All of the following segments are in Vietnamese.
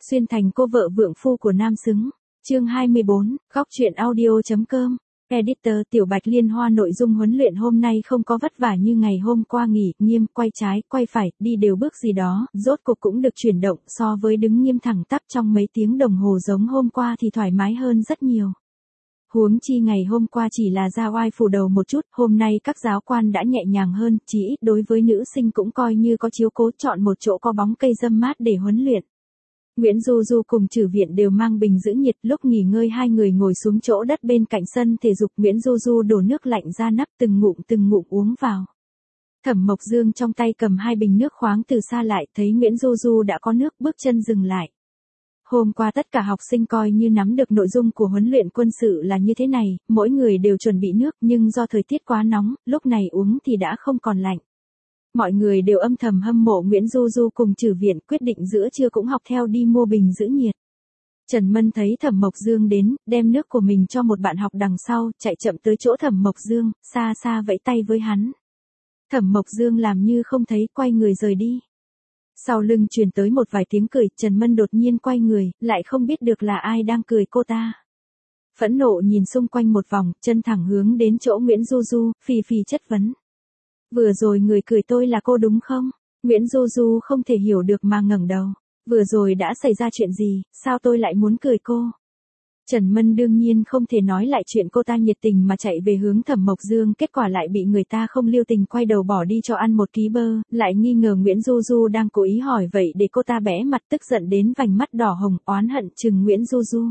Xuyên thành cô vợ vượng phu của nam xứng. Chương 24, góc truyện audio.com. Editor Tiểu Bạch Liên Hoa. Nội dung huấn luyện hôm nay không có vất vả như ngày hôm qua nghỉ, nghiêm, quay trái, quay phải, đi đều bước gì đó, rốt cuộc cũng được chuyển động, so với đứng nghiêm thẳng tắp trong mấy tiếng đồng hồ giống hôm qua thì thoải mái hơn rất nhiều. Huống chi ngày hôm qua chỉ là ra oai phủ đầu một chút, hôm nay các giáo quan đã nhẹ nhàng hơn, chỉ ít đối với nữ sinh cũng coi như có chiếu cố, chọn một chỗ có bóng cây râm mát để huấn luyện. Nguyễn Du Du cùng Trử Viện đều mang bình giữ nhiệt, lúc nghỉ ngơi hai người ngồi xuống chỗ đất bên cạnh sân thể dục. Nguyễn Du Du đổ nước lạnh ra nắp từng ngụm uống vào. Thẩm Mộc Dương trong tay cầm hai bình nước khoáng từ xa lại, thấy Nguyễn Du Du đã có nước, bước chân dừng lại. Hôm qua tất cả học sinh coi như nắm được nội dung của huấn luyện quân sự là như thế này, mỗi người đều chuẩn bị nước, nhưng do thời tiết quá nóng, lúc này uống thì đã không còn lạnh. Mọi người đều âm thầm hâm mộ Nguyễn Du Du cùng Trử Viện, quyết định giữa trưa cũng học theo đi mua bình giữ nhiệt. Trần Mân thấy Thẩm Mộc Dương đến, đem nước của mình cho một bạn học đằng sau, chạy chậm tới chỗ Thẩm Mộc Dương, xa xa vẫy tay với hắn. Thẩm Mộc Dương làm như không thấy, quay người rời đi. Sau lưng truyền tới một vài tiếng cười, Trần Mân đột nhiên quay người, lại không biết được là ai đang cười cô ta. Phẫn nộ nhìn xung quanh một vòng, chân thẳng hướng đến chỗ Nguyễn Du Du, phì phì chất vấn. Vừa rồi người cười tôi là cô đúng không? Nguyễn Du Du không thể hiểu được mà ngẩng đầu. Vừa rồi đã xảy ra chuyện gì, sao tôi lại muốn cười cô? Trần Mân đương nhiên không thể nói lại chuyện cô ta nhiệt tình mà chạy về hướng Thẩm Mộc Dương, kết quả lại bị người ta không lưu tình quay đầu bỏ đi cho ăn một ký bơ, lại nghi ngờ Nguyễn Du Du đang cố ý hỏi vậy để cô ta bẽ mặt, tức giận đến vành mắt đỏ hồng, oán hận chừng Nguyễn Du Du.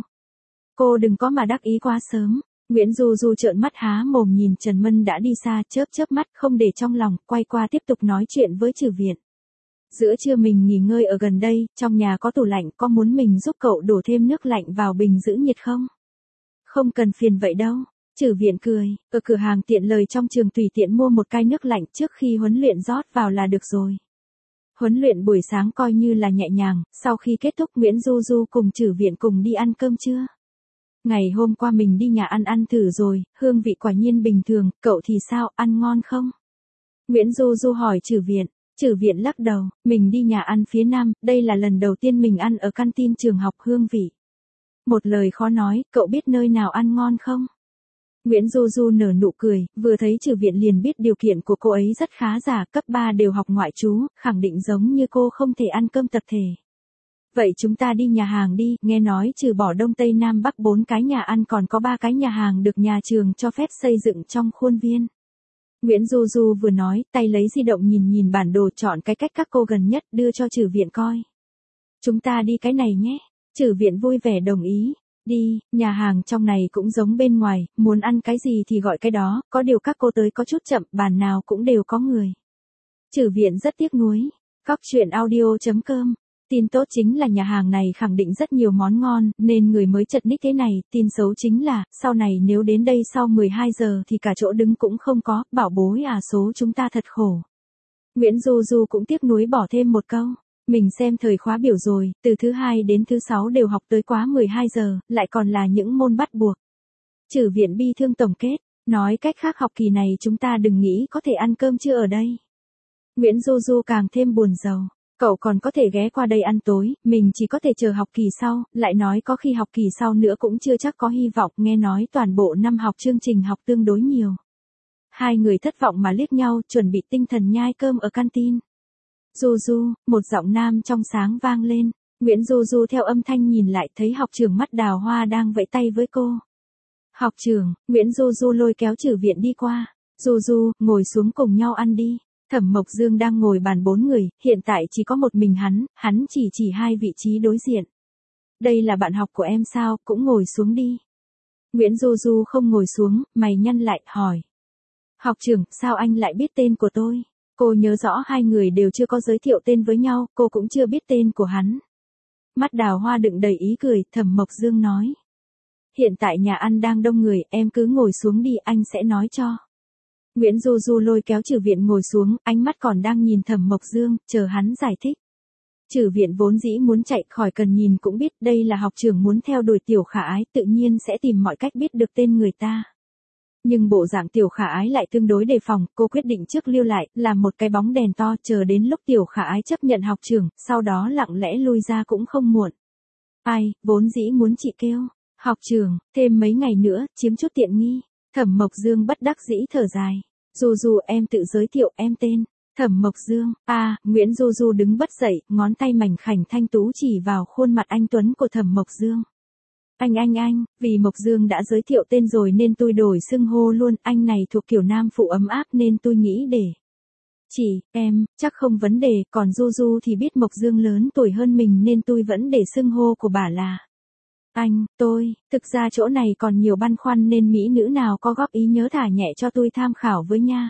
Cô đừng có mà đắc ý quá sớm. Nguyễn Du Du trợn mắt há mồm nhìn Trần Mân đã đi xa, chớp mắt không để trong lòng, quay qua tiếp tục nói chuyện với Trử Viện. Giữa trưa mình nghỉ ngơi ở gần đây, trong nhà có tủ lạnh, có muốn mình giúp cậu đổ thêm nước lạnh vào bình giữ nhiệt không? Không cần phiền vậy đâu. Trử Viện cười, ở cửa hàng tiện lợi trong trường tùy tiện mua một cái nước lạnh trước khi huấn luyện rót vào là được rồi. Huấn luyện buổi sáng coi như là nhẹ nhàng, sau khi kết thúc Nguyễn Du Du cùng Trử Viện cùng đi ăn cơm trưa. Ngày hôm qua mình đi nhà ăn thử rồi, hương vị quả nhiên bình thường, cậu thì sao, ăn ngon không? Nguyễn Du Du hỏi Trử Viện. Trử Viện lắc đầu, mình đi nhà ăn phía Nam, đây là lần đầu tiên mình ăn ở canteen trường học, hương vị. Một lời khó nói, cậu biết nơi nào ăn ngon không? Nguyễn Du Du nở nụ cười, vừa thấy Trử Viện liền biết điều kiện của cô ấy rất khá giả, cấp 3 đều học ngoại trú, khẳng định giống như cô không thể ăn cơm tập thể. Vậy chúng ta đi nhà hàng đi, nghe nói trừ bỏ Đông Tây Nam Bắc 4 cái nhà ăn còn có 3 cái nhà hàng được nhà trường cho phép xây dựng trong khuôn viên. Nguyễn Du Du vừa nói, tay lấy di động nhìn bản đồ, chọn cái cách các cô gần nhất đưa cho Trử Viện coi. Chúng ta đi cái này nhé. Trử Viện vui vẻ đồng ý. Đi, nhà hàng trong này cũng giống bên ngoài, muốn ăn cái gì thì gọi cái đó, có điều các cô tới có chút chậm, bàn nào cũng đều có người. Trử Viện rất tiếc nuối. Góc truyện audio.com. Tin tốt chính là nhà hàng này khẳng định rất nhiều món ngon, nên người mới chật ních thế này. Tin xấu chính là, sau này nếu đến đây sau 12 giờ thì cả chỗ đứng cũng không có, bảo bối à, số chúng ta thật khổ. Nguyễn Du Du cũng tiếc nuối bỏ thêm một câu. Mình xem thời khóa biểu rồi, từ thứ 2 đến thứ 6 đều học tới quá 12 giờ, lại còn là những môn bắt buộc. Trử Viện bi thương tổng kết, nói cách khác học kỳ này chúng ta đừng nghĩ có thể ăn cơm trưa ở đây. Nguyễn Du Du càng thêm buồn rầu. Cậu còn có thể ghé qua đây ăn tối, mình chỉ có thể chờ học kỳ sau, lại nói có khi học kỳ sau nữa cũng chưa chắc có hy vọng, nghe nói toàn bộ năm học chương trình học tương đối nhiều. Hai người thất vọng mà liếc nhau, chuẩn bị tinh thần nhai cơm ở canteen. Du Du, một giọng nam trong sáng vang lên. Nguyễn Du Du theo âm thanh nhìn lại, thấy học trưởng mắt đào hoa đang vẫy tay với cô. Học trưởng, Nguyễn Du Du lôi kéo Trử Viện đi qua. Du Du, ngồi xuống cùng nhau ăn đi. Thẩm Mộc Dương đang ngồi bàn 4 người, hiện tại chỉ có một mình hắn chỉ hai vị trí đối diện. Đây là bạn học của em sao, cũng ngồi xuống đi. Nguyễn Du Du không ngồi xuống, mày nhăn lại, hỏi. Học trưởng, sao anh lại biết tên của tôi? Cô nhớ rõ hai người đều chưa có giới thiệu tên với nhau, cô cũng chưa biết tên của hắn. Mắt đào hoa đựng đầy ý cười, Thẩm Mộc Dương nói. Hiện tại nhà ăn đang đông người, em cứ ngồi xuống đi, anh sẽ nói cho. Nguyễn Du Du lôi kéo Trử Viện ngồi xuống, ánh mắt còn đang nhìn Thẩm Mộc Dương, chờ hắn giải thích. Trử Viện vốn dĩ muốn chạy, khỏi cần nhìn cũng biết đây là học trưởng muốn theo đuổi Tiểu Khả Ái, tự nhiên sẽ tìm mọi cách biết được tên người ta. Nhưng bộ dạng Tiểu Khả Ái lại tương đối đề phòng, cô quyết định trước lưu lại, làm một cái bóng đèn to, chờ đến lúc Tiểu Khả Ái chấp nhận học trưởng, sau đó lặng lẽ lui ra cũng không muộn. Ai, vốn dĩ muốn chị kêu. Học trưởng, thêm mấy ngày nữa, chiếm chút tiện nghi. Thẩm Mộc Dương bất đắc dĩ thở dài. Du Du em tự giới thiệu em tên. Thẩm Mộc Dương, Nguyễn Du Du đứng bất dậy, ngón tay mảnh khảnh thanh tú chỉ vào khuôn mặt anh Tuấn của Thẩm Mộc Dương. Anh, vì Mộc Dương đã giới thiệu tên rồi nên tôi đổi xưng hô luôn, anh này thuộc kiểu nam phụ ấm áp nên tôi nghĩ để. Em, chắc không vấn đề, còn Du Du thì biết Mộc Dương lớn tuổi hơn mình nên tôi vẫn để xưng hô của bà là. Thực ra chỗ này còn nhiều băn khoăn nên mỹ nữ nào có góp ý nhớ thả nhẹ cho tôi tham khảo với nha.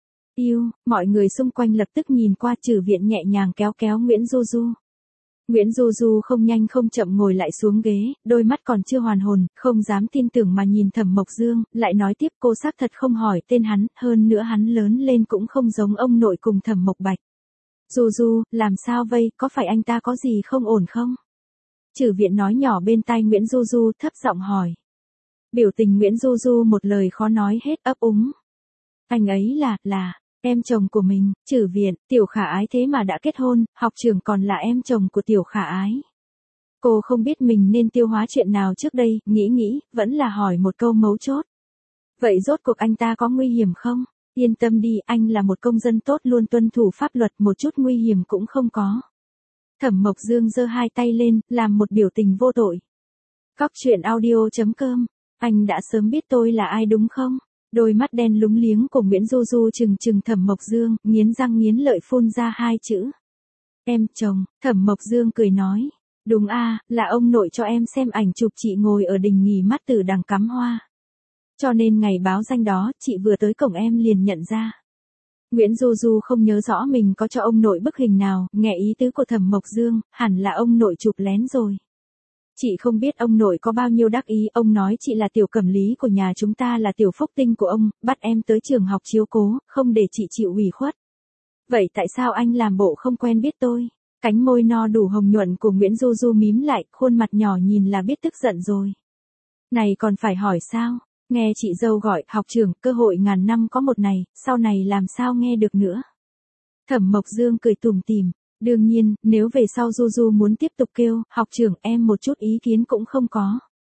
Mọi người xung quanh lập tức nhìn qua, Trừ Viện nhẹ nhàng kéo kéo Nguyễn Du Du. Nguyễn Du Du không nhanh không chậm ngồi lại xuống ghế, đôi mắt còn chưa hoàn hồn, không dám tin tưởng mà nhìn Thẩm Mộc Dương, lại nói tiếp cô xác thật không hỏi tên hắn, hơn nữa hắn lớn lên cũng không giống ông nội cùng Thẩm Mộc Bạch. Du Du, làm sao vậy, có phải anh ta có gì không ổn không? Trừ Viện nói nhỏ bên tai Nguyễn Du Du, thấp giọng hỏi. Biểu tình Nguyễn Du Du một lời khó nói hết, ấp úng. Anh ấy là em chồng của mình. Trừ Viện, Tiểu Khả Ái thế mà đã kết hôn, học trưởng còn là em chồng của Tiểu Khả Ái. Cô không biết mình nên tiêu hóa chuyện nào trước đây, nghĩ, vẫn là hỏi một câu mấu chốt. Vậy rốt cuộc anh ta có nguy hiểm không? Yên tâm đi, anh là một công dân tốt luôn tuân thủ pháp luật, một chút nguy hiểm cũng không có. Thẩm Mộc Dương giơ hai tay lên, làm một biểu tình vô tội. Cóc truyện audio.com, anh đã sớm biết tôi là ai đúng không? Đôi mắt đen lúng liếng của Nguyễn Du Du trừng Thẩm Mộc Dương, nghiến răng nghiến lợi phun ra hai chữ. Em chồng. Thẩm Mộc Dương cười nói. Đúng là ông nội cho em xem ảnh chụp chị ngồi ở đình nghỉ mát Tử Đằng cắm hoa. Cho nên ngày báo danh đó, chị vừa tới cổng em liền nhận ra. Nguyễn Du Du không nhớ rõ mình có cho ông nội bức hình nào, nghe ý tứ của Thẩm Mộc Dương, hẳn là ông nội chụp lén rồi. Chị không biết ông nội có bao nhiêu đắc ý, ông nói chị là tiểu cẩm lý của nhà chúng ta, là tiểu phúc tinh của ông, bắt em tới trường học chiếu cố, không để chị chịu ủy khuất. Vậy tại sao anh làm bộ không quen biết tôi? Cánh môi no đủ hồng nhuận của Nguyễn Du Du mím lại, khuôn mặt nhỏ nhìn là biết tức giận rồi. Này còn phải hỏi sao? Nghe chị dâu gọi, học trưởng, cơ hội ngàn năm có một này, sau này làm sao nghe được nữa? Thẩm Mộc Dương cười tủm tỉm. Đương nhiên, nếu về sau Du Du muốn tiếp tục kêu, học trưởng, em một chút ý kiến cũng không có.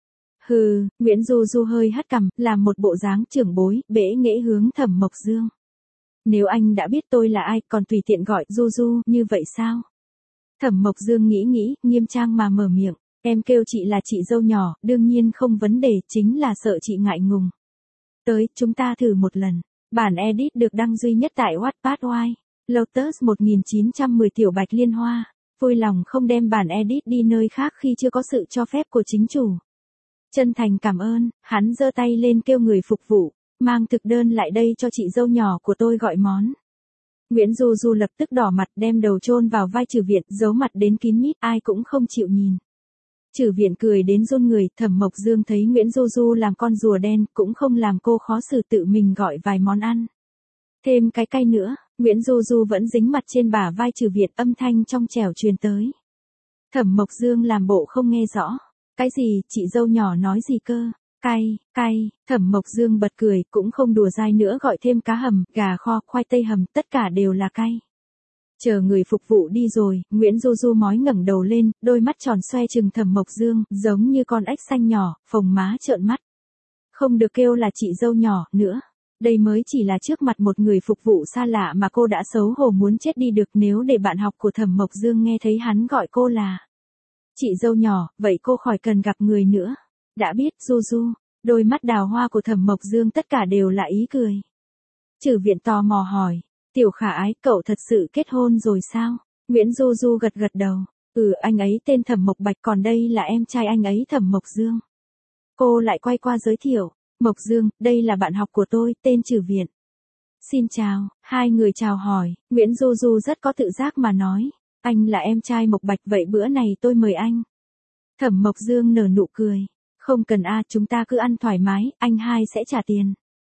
Hừ, Nguyễn Du Du hơi hất cằm, làm một bộ dáng trưởng bối, bẽ nghễ hướng Thẩm Mộc Dương. Nếu anh đã biết tôi là ai, còn tùy tiện gọi Du Du, như vậy sao? Thẩm Mộc Dương nghĩ, nghiêm trang mà mở miệng. Em kêu chị là chị dâu nhỏ, đương nhiên không vấn đề, chính là sợ chị ngại ngùng. Tới, chúng ta thử một lần. Bản edit được đăng duy nhất tại Wattpad Why. Lotus 1910 Tiểu Bạch Liên Hoa. Vui lòng không đem bản edit đi nơi khác khi chưa có sự cho phép của chính chủ. Chân thành cảm ơn, hắn giơ tay lên kêu người phục vụ, mang thực đơn lại đây cho chị dâu nhỏ của tôi gọi món. Nguyễn Du Du lập tức đỏ mặt, đem đầu chôn vào vai Trừ Viện, giấu mặt đến kín mít, ai cũng không chịu nhìn. Trừ Viện cười đến run người, Thẩm Mộc Dương thấy Nguyễn Du Du làm con rùa đen, cũng không làm cô khó xử, tự mình gọi vài món ăn. Thêm cái cay nữa. Nguyễn Du Du vẫn dính mặt trên bả vai Trừ Viện, âm thanh trong trẻo truyền tới. Thẩm Mộc Dương làm bộ không nghe rõ. Cái gì, chị dâu nhỏ nói gì cơ? Cay. Thẩm Mộc Dương bật cười, cũng không đùa dai nữa, gọi thêm cá hầm, gà kho, khoai tây hầm, tất cả đều là cay. Chờ người phục vụ đi rồi, Nguyễn Du Du mói ngẩng đầu lên, đôi mắt tròn xoe trừng Thẩm Mộc Dương, giống như con ếch xanh nhỏ, phồng má trợn mắt. Không được kêu là chị dâu nhỏ nữa. Đây mới chỉ là trước mặt một người phục vụ xa lạ mà cô đã xấu hổ muốn chết đi được, nếu để bạn học của Thẩm Mộc Dương nghe thấy hắn gọi cô là chị dâu nhỏ, vậy cô khỏi cần gặp người nữa. Đã biết, Du Du. Đôi mắt đào hoa của Thẩm Mộc Dương tất cả đều là ý cười. Trừ Viện tò mò hỏi, Tiểu Khả Ái, cậu thật sự kết hôn rồi sao? Nguyễn Du Du gật đầu. Anh ấy tên Thẩm Mộc Bạch, còn đây là em trai anh ấy Thẩm Mộc Dương. Cô lại quay qua giới thiệu. Mộc Dương, đây là bạn học của tôi, tên Trừ Viện. Xin chào, hai người chào hỏi, Nguyễn Du Du rất có tự giác mà nói. Anh là em trai Mộc Bạch, vậy bữa này tôi mời anh. Thẩm Mộc Dương nở nụ cười. Không cần chúng ta cứ ăn thoải mái, anh hai sẽ trả tiền.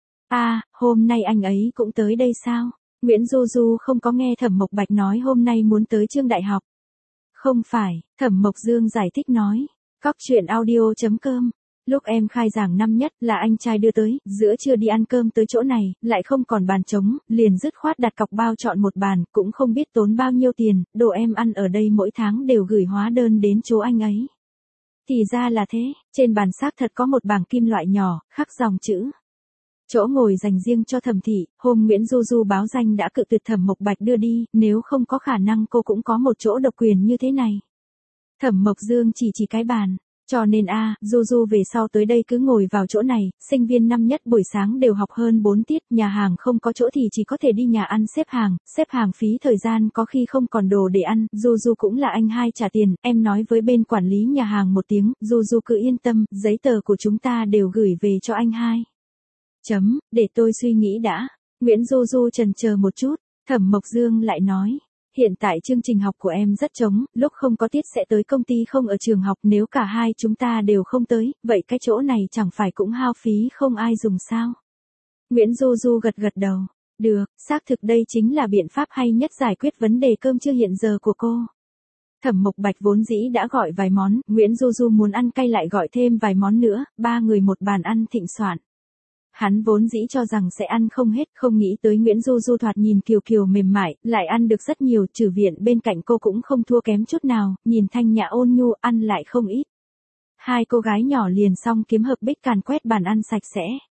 Hôm nay anh ấy cũng tới đây sao? Nguyễn Du Du không có nghe Thẩm Mộc Bạch nói hôm nay muốn tới Trương Đại học. Không phải, Thẩm Mộc Dương giải thích nói. Cóc truyện audio.com. Lúc em khai giảng năm nhất là anh trai đưa tới, giữa trưa đi ăn cơm tới chỗ này, lại không còn bàn trống, liền dứt khoát đặt cọc bao chọn một bàn, cũng không biết tốn bao nhiêu tiền, đồ em ăn ở đây mỗi tháng đều gửi hóa đơn đến chỗ anh ấy. Thì ra là thế, trên bàn xác thật có một bảng kim loại nhỏ, khắc dòng chữ. Chỗ ngồi dành riêng cho Thẩm thị, hôm Nguyễn Du Du báo danh đã cự tuyệt Thẩm Mộc Bạch đưa đi, nếu không có khả năng cô cũng có một chỗ độc quyền như thế này. Thẩm Mộc Dương chỉ cái bàn. Cho nên Du Du về sau tới đây cứ ngồi vào chỗ này, sinh viên năm nhất buổi sáng đều học hơn 4 tiết, nhà hàng không có chỗ thì chỉ có thể đi nhà ăn xếp hàng phí thời gian có khi không còn đồ để ăn, Du Du cũng là anh hai trả tiền, em nói với bên quản lý nhà hàng một tiếng, Du Du cứ yên tâm, giấy tờ của chúng ta đều gửi về cho anh hai. Để tôi suy nghĩ đã. Nguyễn Du Du chần chờ một chút, Thẩm Mộc Dương lại nói. Hiện tại chương trình học của em rất trống, lúc không có tiết sẽ tới công ty không ở trường học, nếu cả hai chúng ta đều không tới, vậy cái chỗ này chẳng phải cũng hao phí không ai dùng sao? Nguyễn Du Du gật đầu. Được, xác thực đây chính là biện pháp hay nhất giải quyết vấn đề cơm trưa hiện giờ của cô. Thẩm Mộc Bạch vốn dĩ đã gọi vài món, Nguyễn Du Du muốn ăn cay lại gọi thêm vài món nữa, 3 người một bàn ăn thịnh soạn. Hắn vốn dĩ cho rằng sẽ ăn không hết, không nghĩ tới Nguyễn Du Du thoạt nhìn kiều kiều mềm mại, lại ăn được rất nhiều, Trừ Viện bên cạnh cô cũng không thua kém chút nào, nhìn thanh nhã ôn nhu, ăn lại không ít. Hai cô gái nhỏ liền xong kiếm hợp bích càn quét bàn ăn sạch sẽ.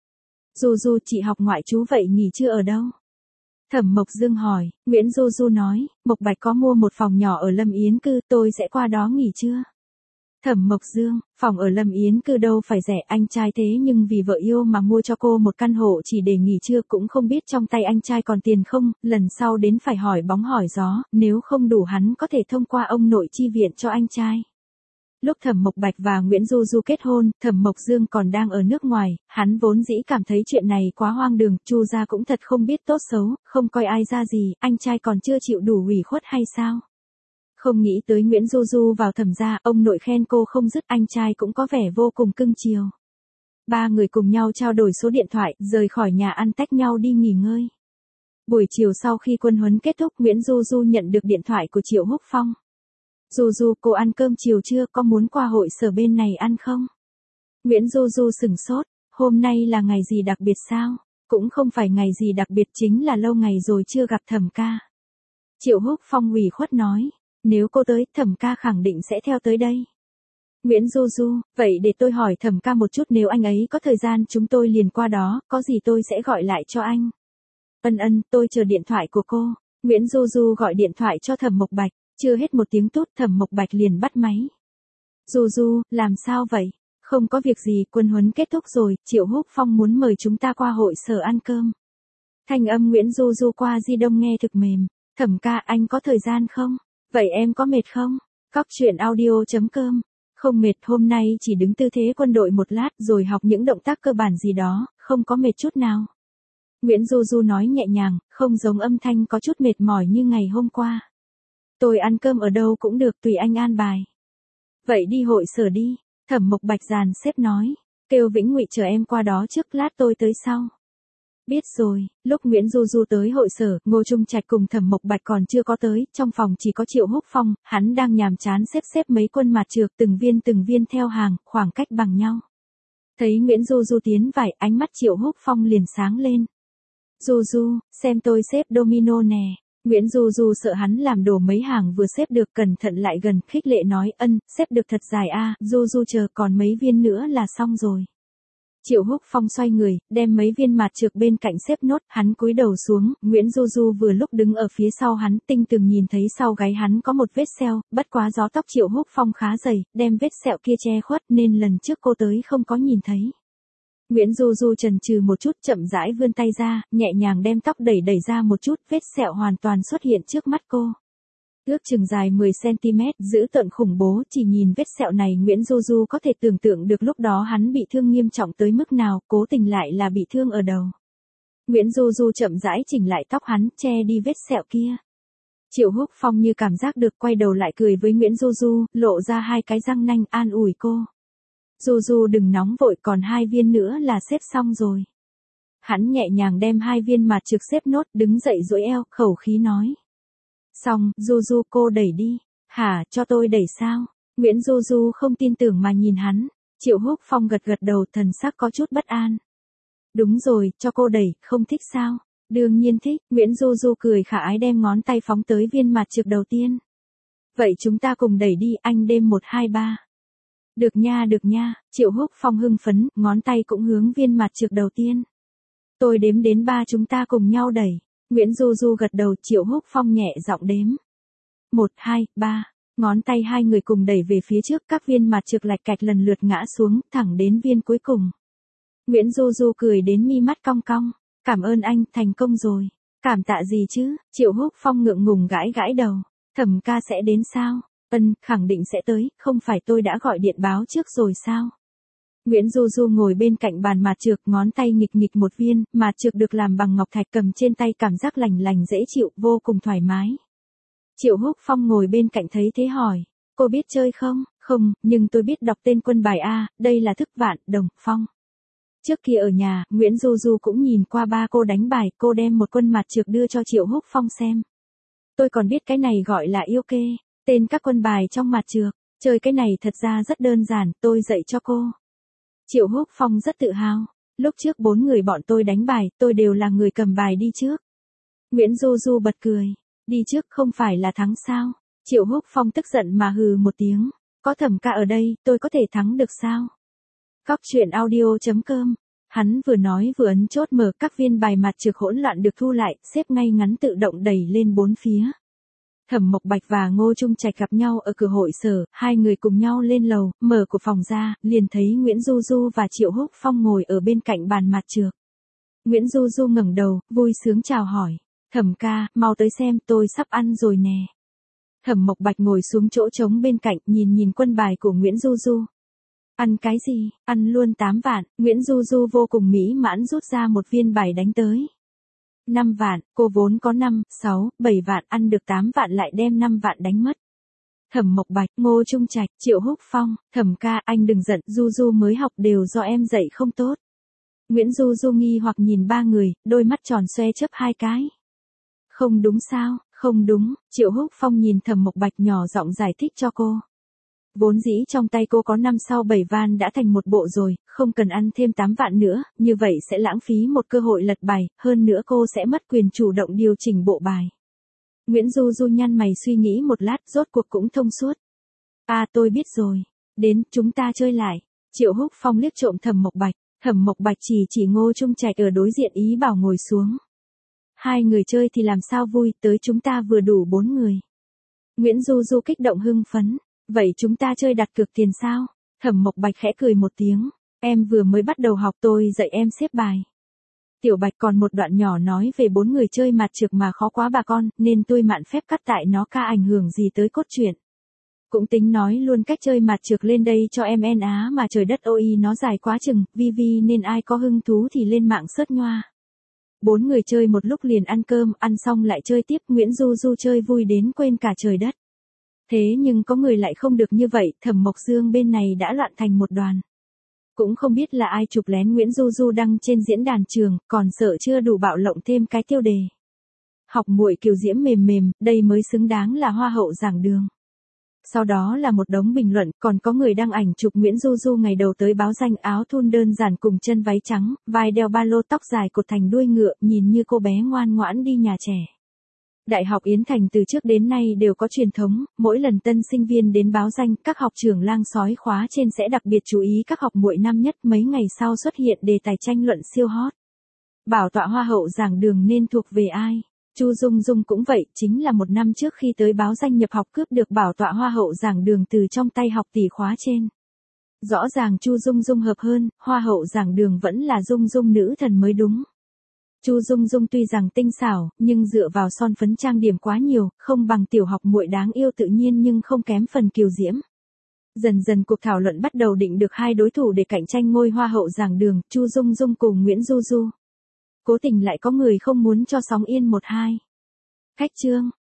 Du Du chị học ngoại trú vậy nghỉ trưa ở đâu? Thẩm Mộc Dương hỏi, Nguyễn Du Du nói, Mộc Bạch có mua một phòng nhỏ ở Lâm Yến Cư, tôi sẽ qua đó nghỉ trưa. Thẩm Mộc Dương, phòng ở Lâm Yến Cư đâu phải rẻ, anh trai thế nhưng vì vợ yêu mà mua cho cô một căn hộ chỉ để nghỉ trưa, cũng không biết trong tay anh trai còn tiền không, lần sau đến phải hỏi bóng hỏi gió, nếu không đủ hắn có thể thông qua ông nội chi viện cho anh trai. Lúc Thẩm Mộc Bạch và Nguyễn Du Du kết hôn, Thẩm Mộc Dương còn đang ở nước ngoài, hắn vốn dĩ cảm thấy chuyện này quá hoang đường, Chu gia cũng thật không biết tốt xấu, không coi ai ra gì, anh trai còn chưa chịu đủ ủy khuất hay sao? Không nghĩ tới Nguyễn Du Du vào Thẩm gia, ông nội khen cô không dứt, anh trai cũng có vẻ vô cùng cưng chiều. Ba người cùng nhau trao đổi số điện thoại, rời khỏi nhà ăn tách nhau đi nghỉ ngơi. Buổi chiều sau khi quân huấn kết thúc, Nguyễn Du Du nhận được điện thoại của Triệu Húc Phong. Du Du, cô ăn cơm chiều chưa, có muốn qua hội sở bên này ăn không? Nguyễn Du Du sửng sốt, hôm nay là ngày gì đặc biệt sao? Cũng không phải ngày gì đặc biệt, chính là lâu ngày rồi chưa gặp Thẩm ca. Triệu Húc Phong ủy khuất nói. Nếu cô tới, Thẩm ca khẳng định sẽ theo tới đây. Nguyễn Du Du, vậy để tôi hỏi Thẩm ca một chút, nếu anh ấy có thời gian chúng tôi liền qua đó, có gì tôi sẽ gọi lại cho anh. Ân, tôi chờ điện thoại của cô. Nguyễn Du Du gọi điện thoại cho Thẩm Mộc Bạch, chưa hết một tiếng tút Thẩm Mộc Bạch liền bắt máy. Du Du, làm sao vậy? Không có việc gì, quân huấn kết thúc rồi, Triệu Húc Phong muốn mời chúng ta qua hội sở ăn cơm. Thanh âm Nguyễn Du Du qua di động nghe thực mềm. Thẩm ca, anh có thời gian không? Vậy em có mệt không? Cóc truyện audio.com. Không mệt, hôm nay chỉ đứng tư thế quân đội một lát rồi học những động tác cơ bản gì đó, không có mệt chút nào. Nguyễn Du Du nói nhẹ nhàng, không giống âm thanh có chút mệt mỏi như ngày hôm qua. Tôi ăn cơm ở đâu cũng được, tùy anh an bài. Vậy đi hội sở đi, Thẩm Mộc Bạch dàn xếp nói. Kêu Vĩnh Ngụy chờ em qua đó trước, lát tôi tới sau. Biết rồi, lúc Nguyễn Du Du tới hội sở, Ngô Trung Trạch cùng Thẩm Mộc Bạch còn chưa có tới, trong phòng chỉ có Triệu Húc Phong, hắn đang nhàm chán xếp mấy quân mạt trược từng viên theo hàng, khoảng cách bằng nhau. Thấy Nguyễn Du Du tiến vào, ánh mắt Triệu Húc Phong liền sáng lên. Du Du, xem tôi xếp domino nè. Nguyễn Du Du sợ hắn làm đổ mấy hàng vừa xếp được, cẩn thận lại gần, khích lệ nói, xếp được thật dài Du Du chờ còn mấy viên nữa là xong rồi. Triệu Húc Phong xoay người, đem mấy viên mạt trược bên cạnh xếp nốt, hắn cúi đầu xuống, Nguyễn Du Du vừa lúc đứng ở phía sau hắn, tinh tường nhìn thấy sau gáy hắn có một vết sẹo, bất quá gió tóc Triệu Húc Phong khá dày, đem vết sẹo kia che khuất nên lần trước cô tới không có nhìn thấy. Nguyễn Du Du chần chừ một chút, chậm rãi vươn tay ra, nhẹ nhàng đem tóc đẩy ra một chút, vết sẹo hoàn toàn xuất hiện trước mắt cô. Ước chừng dài 10cm, dữ tợn khủng bố, chỉ nhìn vết sẹo này Nguyễn Du Du có thể tưởng tượng được lúc đó hắn bị thương nghiêm trọng tới mức nào, cố tình lại là bị thương ở đầu. Nguyễn Du Du chậm rãi chỉnh lại tóc hắn, che đi vết sẹo kia. Triệu Húc Phong như cảm giác được, quay đầu lại cười với Nguyễn Du Du, lộ ra hai cái răng nanh, an ủi cô. Du Du đừng nóng vội, còn 2 viên nữa là xếp xong rồi. Hắn nhẹ nhàng đem 2 viên mạt trược xếp nốt, đứng dậy duỗi eo, khẩu khí nói. Xong, Du Du cô đẩy đi. Hả, cho tôi đẩy sao? Nguyễn Du Du không tin tưởng mà nhìn hắn. Triệu Húc Phong gật đầu, thần sắc có chút bất an. Đúng rồi, cho cô đẩy, không thích sao? Đương nhiên thích, Nguyễn Du Du cười khả ái đem ngón tay phóng tới viên mạt trược đầu tiên. Vậy chúng ta cùng đẩy đi, anh đêm 1 2 3. Được nha, Triệu Húc Phong hưng phấn, ngón tay cũng hướng viên mặt trược đầu tiên. Tôi đếm đến 3 chúng ta cùng nhau đẩy. Nguyễn Du Du gật đầu, Triệu Húc Phong nhẹ giọng đếm. 1, 2, 3. Ngón tay hai người cùng đẩy về phía trước, các viên mặt trược lạch cạch lần lượt ngã xuống, thẳng đến viên cuối cùng. Nguyễn Du Du cười đến mi mắt cong cong. Cảm ơn anh, thành công rồi. Cảm tạ gì chứ? Triệu Húc Phong ngượng ngùng gãi gãi đầu. Thẩm ca sẽ đến sao? Khẳng định sẽ tới, không phải tôi đã gọi điện báo trước rồi sao? Nguyễn Du Du ngồi bên cạnh bàn mạt trược, ngón tay nghịch nghịch một viên, mạt trược được làm bằng ngọc thạch cầm trên tay, cảm giác lành lành dễ chịu, vô cùng thoải mái. Triệu Húc Phong ngồi bên cạnh thấy thế hỏi, cô biết chơi không? Không, nhưng tôi biết đọc tên quân bài A, đây là thức vạn, đồng, phong. Trước kia ở nhà, Nguyễn Du Du cũng nhìn qua ba cô đánh bài, cô đem một quân mạt trược đưa cho Triệu Húc Phong xem. Tôi còn biết cái này gọi là yêu kê, tên các quân bài trong mạt trược, chơi cái này thật ra rất đơn giản, tôi dạy cho cô. Triệu Húc Phong rất tự hào, lúc trước 4 người bọn tôi đánh bài, tôi đều là người cầm bài đi trước. Nguyễn Du Du bật cười, đi trước không phải là thắng sao? Triệu Húc Phong tức giận mà hừ một tiếng, có Thẩm ca ở đây, tôi có thể thắng được sao? Góc truyện audio.com. Hắn vừa nói vừa ấn chốt mở, các viên bài mặt trược hỗn loạn được thu lại, xếp ngay ngắn tự động đẩy lên 4 phía. Thẩm Mộc Bạch và Ngô Trung Trạch gặp nhau ở cửa hội sở, hai người cùng nhau lên lầu, mở cửa phòng ra, liền thấy Nguyễn Du Du và Triệu Húc Phong ngồi ở bên cạnh bàn mặt trược. Nguyễn Du Du ngẩng đầu, vui sướng chào hỏi, Thẩm ca, mau tới xem, tôi sắp ăn rồi nè. Thẩm Mộc Bạch ngồi xuống chỗ trống bên cạnh, nhìn quân bài của Nguyễn Du Du. Ăn cái gì? Ăn luôn 8 vạn, Nguyễn Du Du vô cùng mỹ mãn rút ra một viên bài đánh tới. 5 vạn, cô vốn có 5, 6, 7 vạn, ăn được 8 vạn lại đem 5 vạn đánh mất. Thẩm Mộc Bạch, Ngô Trung Trạch, Triệu Húc Phong, Thẩm ca, anh đừng giận, Du Du mới học đều do em dạy không tốt. Nguyễn Du Du nghi hoặc nhìn ba người, đôi mắt tròn xoe chớp 2 cái. Không đúng sao? Không đúng, Triệu Húc Phong nhìn Thẩm Mộc Bạch nhỏ giọng giải thích cho cô. Vốn dĩ trong tay cô có 5 sau 7 van đã thành một bộ rồi, không cần ăn thêm 8 vạn nữa, như vậy sẽ lãng phí một cơ hội lật bài, hơn nữa cô sẽ mất quyền chủ động điều chỉnh bộ bài. Nguyễn Du Du nhăn mày suy nghĩ một lát, rốt cuộc cũng thông suốt. Tôi biết rồi. Đến, chúng ta chơi lại. Triệu Húc Phong liếc trộm Thẩm Mộc Bạch chỉ Ngô Trung Trạch ở đối diện ý bảo ngồi xuống. Hai người chơi thì làm sao vui, tới chúng ta vừa đủ 4 người. Nguyễn Du Du kích động hưng phấn. Vậy chúng ta chơi đặt cược tiền sao? Thẩm Mộc Bạch khẽ cười một tiếng. Em vừa mới bắt đầu học, tôi dạy em xếp bài. Tiểu Bạch còn một đoạn nhỏ nói về 4 người chơi mặt trược mà khó quá bà con, nên tôi mạn phép cắt tại nó ca ảnh hưởng gì tới cốt truyện. Cũng tính nói luôn cách chơi mặt trược lên đây cho em á, mà trời đất ơi nó dài quá chừng, vi nên ai có hứng thú thì lên mạng search nhoa. 4 người chơi một lúc liền ăn cơm, ăn xong lại chơi tiếp, Nguyễn Du Du chơi vui đến quên cả trời đất. Thế nhưng có người lại không được như vậy, Thẩm Mộc Dương bên này đã loạn thành một đoàn. Cũng không biết là ai chụp lén Nguyễn Du Du đăng trên diễn đàn trường, còn sợ chưa đủ bạo lộng thêm cái tiêu đề. Học muội kiều diễm mềm, đây mới xứng đáng là hoa hậu giảng đường. Sau đó là một đống bình luận, còn có người đăng ảnh chụp Nguyễn Du Du ngày đầu tới báo danh, áo thun đơn giản cùng chân váy trắng, vai đeo ba lô, tóc dài cột thành đuôi ngựa, nhìn như cô bé ngoan ngoãn đi nhà trẻ. Đại học Yến Thành từ trước đến nay đều có truyền thống, mỗi lần tân sinh viên đến báo danh, các học trưởng lang sói khóa trên sẽ đặc biệt chú ý các học muội năm nhất, mấy ngày sau xuất hiện đề tài tranh luận siêu hot. Bảo tọa hoa hậu giảng đường nên thuộc về ai? Chu Dung Dung cũng vậy, chính là một năm trước khi tới báo danh nhập học cướp được bảo tọa hoa hậu giảng đường từ trong tay học tỷ khóa trên. Rõ ràng Chu Dung Dung hợp hơn, hoa hậu giảng đường vẫn là Dung Dung nữ thần mới đúng. Chu Dung Dung tuy rằng tinh xảo, nhưng dựa vào son phấn trang điểm quá nhiều, không bằng tiểu học muội đáng yêu tự nhiên nhưng không kém phần kiều diễm. Dần dần cuộc thảo luận bắt đầu định được hai đối thủ để cạnh tranh ngôi hoa hậu giảng đường, Chu Dung Dung cùng Nguyễn Du Du. Cố tình lại có người không muốn cho sóng yên một hai. Khách trương,